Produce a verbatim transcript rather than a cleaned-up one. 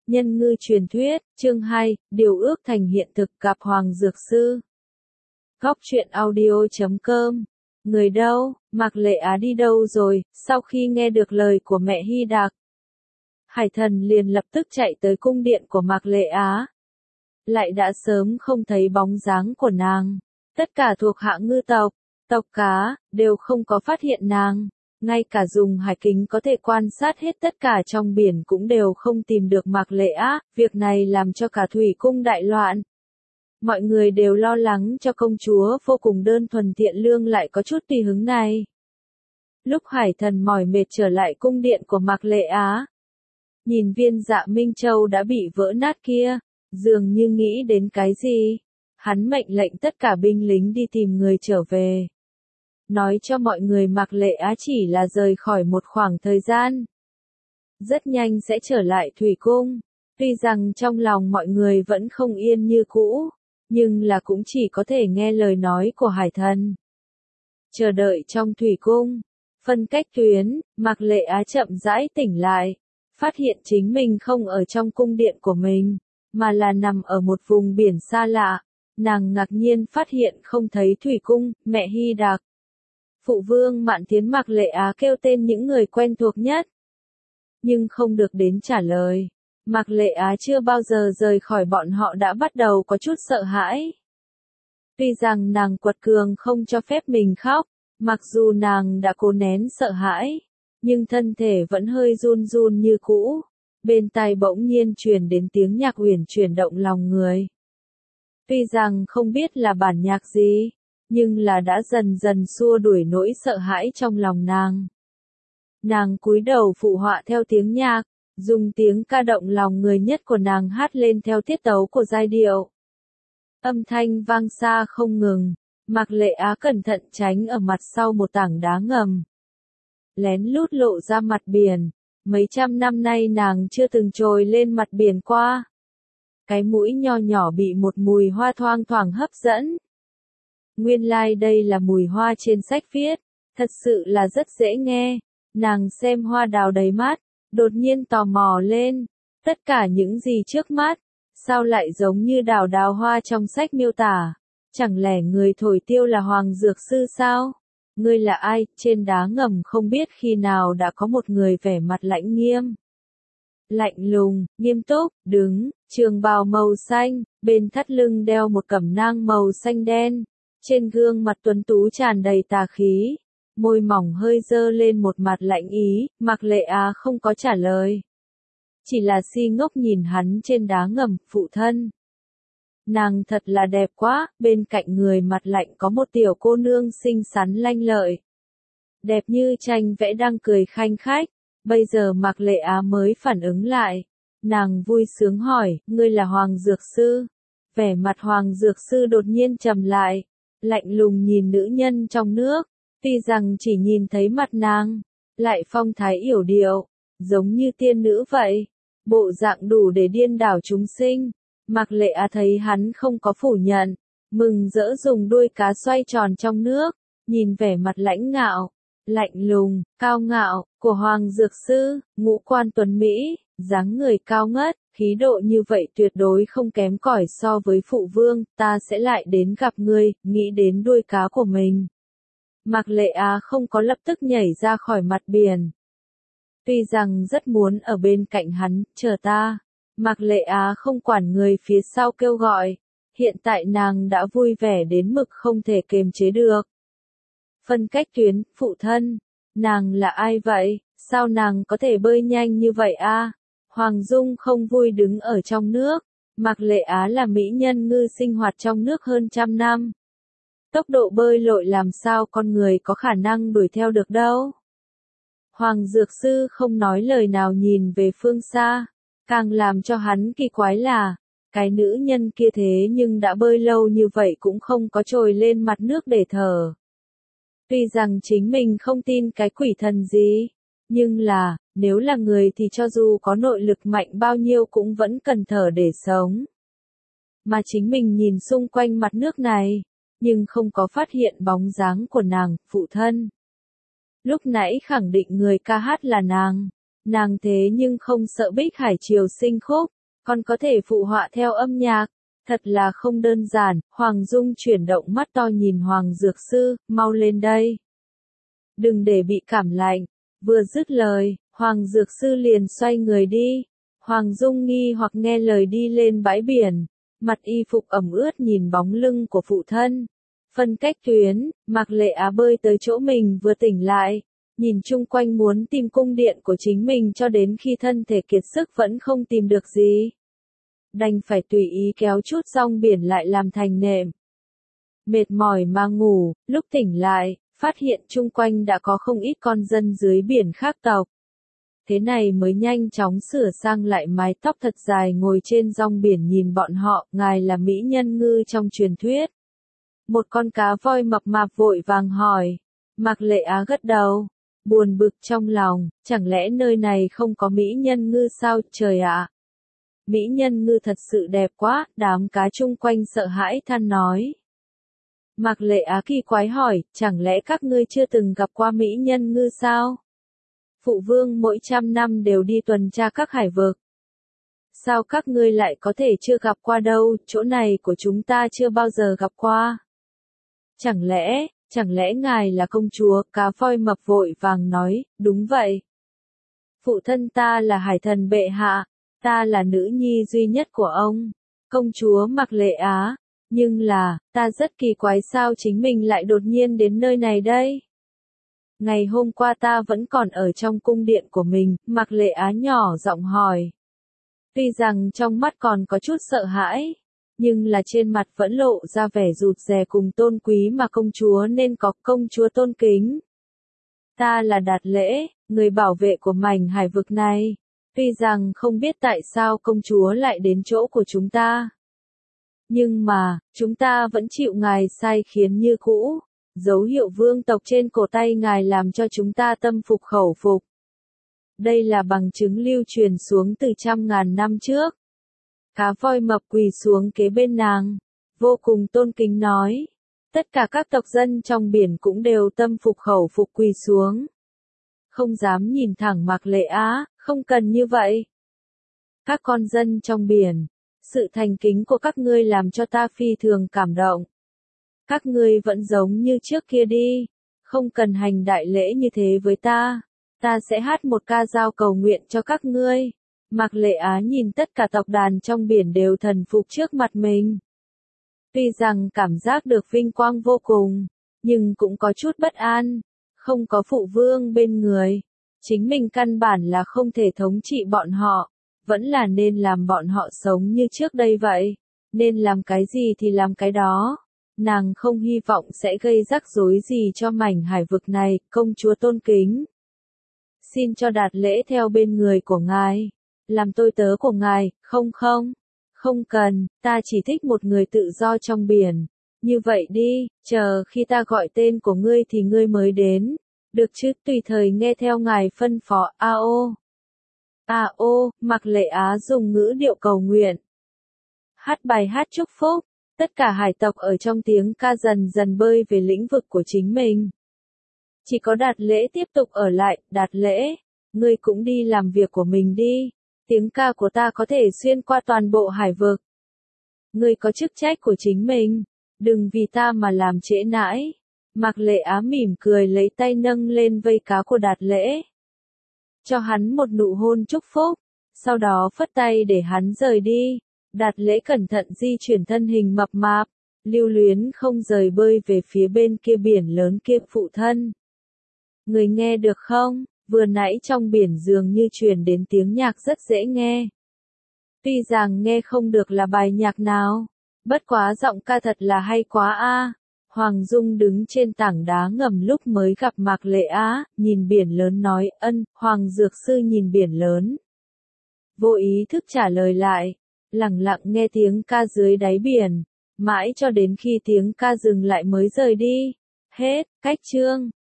Nhân ngư truyền thuyết, chương hai, điều ước thành hiện thực gặp Hoàng Dược Sư. Góc truyện audio chấm com. Người đâu, Mạc Lệ Á đi đâu rồi? Sau khi nghe được lời của mẹ Hy Đạc, Hải Thần liền lập tức chạy tới cung điện của Mạc Lệ Á. Lại đã sớm không thấy bóng dáng của nàng. Tất cả thuộc hạ ngư tộc, tộc cá, đều không có phát hiện nàng. Ngay cả dùng hải kính có thể quan sát hết tất cả trong biển cũng đều không tìm được Mạc Lệ Á, việc này làm cho cả thủy cung đại loạn. Mọi người đều lo lắng cho công chúa vô cùng đơn thuần thiện lương lại có chút tùy hứng này. Lúc Hải Thần mỏi mệt trở lại cung điện của Mạc Lệ Á, nhìn viên Dạ Minh Châu đã bị vỡ nát kia, dường như nghĩ đến cái gì. Hắn mệnh lệnh tất cả binh lính đi tìm người trở về. Nói cho mọi người Mạc Lệ Á chỉ là rời khỏi một khoảng thời gian. Rất nhanh sẽ trở lại thủy cung. Tuy rằng trong lòng mọi người vẫn không yên như cũ, nhưng là cũng chỉ có thể nghe lời nói của Hải Thần. Chờ đợi trong thủy cung, phân cách tuyến, Mạc Lệ Á chậm rãi tỉnh lại, phát hiện chính mình không ở trong cung điện của mình, mà là nằm ở một vùng biển xa lạ. Nàng ngạc nhiên phát hiện không thấy thủy cung, mẹ Hy Đạc, Phụ Vương Mạn Thiến. Mạc Lệ Á kêu tên những người quen thuộc nhất, nhưng không được đến trả lời. Mạc Lệ Á chưa bao giờ rời khỏi bọn họ đã bắt đầu có chút sợ hãi. Tuy rằng nàng quật cường không cho phép mình khóc, mặc dù nàng đã cố nén sợ hãi, nhưng thân thể vẫn hơi run run như cũ. Bên tai bỗng nhiên truyền đến tiếng nhạc uyển chuyển động lòng người. Tuy rằng không biết là bản nhạc gì, nhưng là đã dần dần xua đuổi nỗi sợ hãi trong lòng nàng. Nàng cúi đầu phụ họa theo tiếng nhạc, dùng tiếng ca động lòng người nhất của nàng hát lên theo tiết tấu của giai điệu. Âm thanh vang xa không ngừng, Mạc Lệ Á cẩn thận tránh ở mặt sau một tảng đá ngầm, lén lút lộ ra mặt biển. Mấy trăm năm nay nàng chưa từng trồi lên mặt biển qua. Cái mũi nho nhỏ bị một mùi hoa thoang thoảng hấp dẫn. Nguyên lai like đây là mùi hoa trên sách viết, thật sự là rất dễ nghe. Nàng xem hoa đào đầy mắt, đột nhiên tò mò lên. Tất cả những gì trước mắt, sao lại giống như đào đào hoa trong sách miêu tả? Chẳng lẽ người thổi tiêu là Hoàng Dược Sư sao? Ngươi là ai? Trên đá ngầm không biết khi nào đã có một người vẻ mặt lãnh nghiêm, lạnh lùng, nghiêm túc, đứng, trường bào màu xanh, bên thắt lưng đeo một cẩm nang màu xanh đen, trên gương mặt tuấn tú tràn đầy tà khí, môi mỏng hơi dơ lên một mặt lạnh ý. Mạc Lệ Á không có trả lời, chỉ là si ngốc nhìn hắn trên đá ngầm. Phụ thân, nàng thật là đẹp quá. Bên cạnh người mặt lạnh có một tiểu cô nương xinh xắn lanh lợi, đẹp như tranh vẽ đang cười khanh khách. Bây giờ Mạc Lệ Á mới phản ứng lại, nàng vui sướng hỏi, ngươi là Hoàng Dược Sư? Vẻ mặt Hoàng Dược Sư đột nhiên trầm lại, lạnh lùng nhìn nữ nhân trong nước. Tuy rằng chỉ nhìn thấy mặt nàng, lại phong thái yểu điệu, giống như tiên nữ vậy, bộ dạng đủ để điên đảo chúng sinh. Mạc Lệ Á thấy hắn không có phủ nhận, mừng rỡ dùng đuôi cá xoay tròn trong nước, nhìn vẻ mặt lãnh ngạo, lạnh lùng, cao ngạo của Hoàng Dược Sư, ngũ quan tuấn mỹ, dáng người cao ngất, khí độ như vậy tuyệt đối không kém cỏi so với Phụ Vương. Ta sẽ lại đến gặp ngươi. Nghĩ đến đuôi cá của mình, Mạc Lệ Á không có lập tức nhảy ra khỏi mặt biển. Tuy rằng rất muốn ở bên cạnh hắn, chờ ta. Mạc Lệ Á không quản người phía sau kêu gọi. Hiện tại nàng đã vui vẻ đến mực không thể kiềm chế được. Phân cách tuyến, phụ thân, nàng là ai vậy? Sao nàng có thể bơi nhanh như vậy a? À? Hoàng Dung không vui đứng ở trong nước. Mạc Lệ Á là mỹ nhân ngư sinh hoạt trong nước hơn trăm năm. Tốc độ bơi lội làm sao con người có khả năng đuổi theo được đâu. Hoàng Dược Sư không nói lời nào nhìn về phương xa. Càng làm cho hắn kỳ quái là, cái nữ nhân kia thế nhưng đã bơi lâu như vậy cũng không có trồi lên mặt nước để thở. Tuy rằng chính mình không tin cái quỷ thần gì, nhưng là, nếu là người thì cho dù có nội lực mạnh bao nhiêu cũng vẫn cần thở để sống. Mà chính mình nhìn xung quanh mặt nước này, nhưng không có phát hiện bóng dáng của nàng. Phụ thân, lúc nãy khẳng định người ca hát là nàng. Nàng thế nhưng không sợ Bích Hải Triều sinh khúc, còn có thể phụ họa theo âm nhạc. Thật là không đơn giản. Hoàng Dung chuyển động mắt to nhìn Hoàng Dược Sư, mau lên đây. Đừng để bị cảm lạnh. Vừa dứt lời, Hoàng Dược Sư liền xoay người đi. Hoàng Dung nghi hoặc nghe lời đi lên bãi biển. Mặt y phục ẩm ướt nhìn bóng lưng của phụ thân. Phân cách tuyến, Mạc Lệ Á bơi tới chỗ mình vừa tỉnh lại. Nhìn chung quanh muốn tìm cung điện của chính mình cho đến khi thân thể kiệt sức vẫn không tìm được gì. Đành phải tùy ý kéo chút rong biển lại làm thành nệm. Mệt mỏi mà ngủ, lúc tỉnh lại, phát hiện chung quanh đã có không ít con dân dưới biển khác tộc. Thế này mới nhanh chóng sửa sang lại mái tóc thật dài ngồi trên rong biển nhìn bọn họ, ngài là mỹ nhân ngư trong truyền thuyết. Một con cá voi mập mạp vội vàng hỏi. Mạc Lệ Á gật đầu, buồn bực trong lòng, chẳng lẽ nơi này không có mỹ nhân ngư sao, trời ạ. Mỹ nhân ngư thật sự đẹp quá, đám cá chung quanh sợ hãi than nói. Mạc Lệ Á kỳ quái hỏi, chẳng lẽ các ngươi chưa từng gặp qua mỹ nhân ngư sao? Phụ vương mỗi trăm năm đều đi tuần tra các hải vực. Sao các ngươi lại có thể chưa gặp qua đâu, chỗ này của chúng ta chưa bao giờ gặp qua. Chẳng lẽ, chẳng lẽ ngài là công chúa, cá voi mập vội vàng nói, đúng vậy. Phụ thân ta là hải thần bệ hạ, ta là nữ nhi duy nhất của ông, công chúa Mạc Lệ Á, nhưng là, ta rất kỳ quái sao chính mình lại đột nhiên đến nơi này đây. Ngày hôm qua ta vẫn còn ở trong cung điện của mình, Mạc Lệ Á nhỏ giọng hỏi. Tuy rằng trong mắt còn có chút sợ hãi, nhưng là trên mặt vẫn lộ ra vẻ rụt rè cùng tôn quý mà công chúa nên có, công chúa tôn kính. Ta là Đạt Lễ, người bảo vệ của mảnh hải vực này. Tuy rằng không biết tại sao công chúa lại đến chỗ của chúng ta. Nhưng mà, chúng ta vẫn chịu ngài sai khiến như cũ. Dấu hiệu vương tộc trên cổ tay ngài làm cho chúng ta tâm phục khẩu phục. Đây là bằng chứng lưu truyền xuống từ trăm ngàn năm trước. Cá voi mập quỳ xuống kế bên nàng, vô cùng tôn kính nói. Tất cả các tộc dân trong biển cũng đều tâm phục khẩu phục quỳ xuống. Không dám nhìn thẳng Mạc Lệ Á, không cần như vậy. Các con dân trong biển, sự thành kính của các ngươi làm cho ta phi thường cảm động. Các ngươi vẫn giống như trước kia đi, không cần hành đại lễ như thế với ta. Ta sẽ hát một ca dao cầu nguyện cho các ngươi. Mạc Lệ Á nhìn tất cả tộc đàn trong biển đều thần phục trước mặt mình. Tuy rằng cảm giác được vinh quang vô cùng, nhưng cũng có chút bất an. Không có phụ vương bên người, chính mình căn bản là không thể thống trị bọn họ. Vẫn là nên làm bọn họ sống như trước đây vậy. Nên làm cái gì thì làm cái đó. Nàng không hy vọng sẽ gây rắc rối gì cho mảnh hải vực này, công chúa tôn kính. Xin cho Đạt Lễ theo bên người của ngài. Làm tôi tớ của ngài, không không. Không cần, ta chỉ thích một người tự do trong biển. Như vậy đi, chờ khi ta gọi tên của ngươi thì ngươi mới đến. Được chứ, tùy thời nghe theo ngài phân phó, a ô. A ô, Mạc Lệ Á dùng ngữ điệu cầu nguyện. Hát bài hát chúc phúc, tất cả hải tộc ở trong tiếng ca dần dần bơi về lĩnh vực của chính mình. Chỉ có Đạt Lễ tiếp tục ở lại, Đạt Lễ, ngươi cũng đi làm việc của mình đi. Tiếng ca của ta có thể xuyên qua toàn bộ hải vực. Ngươi có chức trách của chính mình, đừng vì ta mà làm trễ nãi. Mạc Lệ Á mỉm cười lấy tay nâng lên vây cá của Đạt Lễ. Cho hắn một nụ hôn chúc phúc, sau đó phất tay để hắn rời đi. Đạt Lễ cẩn thận di chuyển thân hình mập mạp, lưu luyến không rời bơi về phía bên kia biển lớn kia phụ thân. Người nghe được không? Vừa nãy trong biển dường như truyền đến tiếng nhạc rất dễ nghe. Tuy rằng nghe không được là bài nhạc nào, bất quá giọng ca thật là hay quá a. Hoàng Dung đứng trên tảng đá ngầm lúc mới gặp Mạc Lệ Á, nhìn biển lớn nói, ân, Hoàng Dược Sư nhìn biển lớn. Vô ý thức trả lời lại, lặng lặng nghe tiếng ca dưới đáy biển, mãi cho đến khi tiếng ca dừng lại mới rời đi. Hết, cách chương.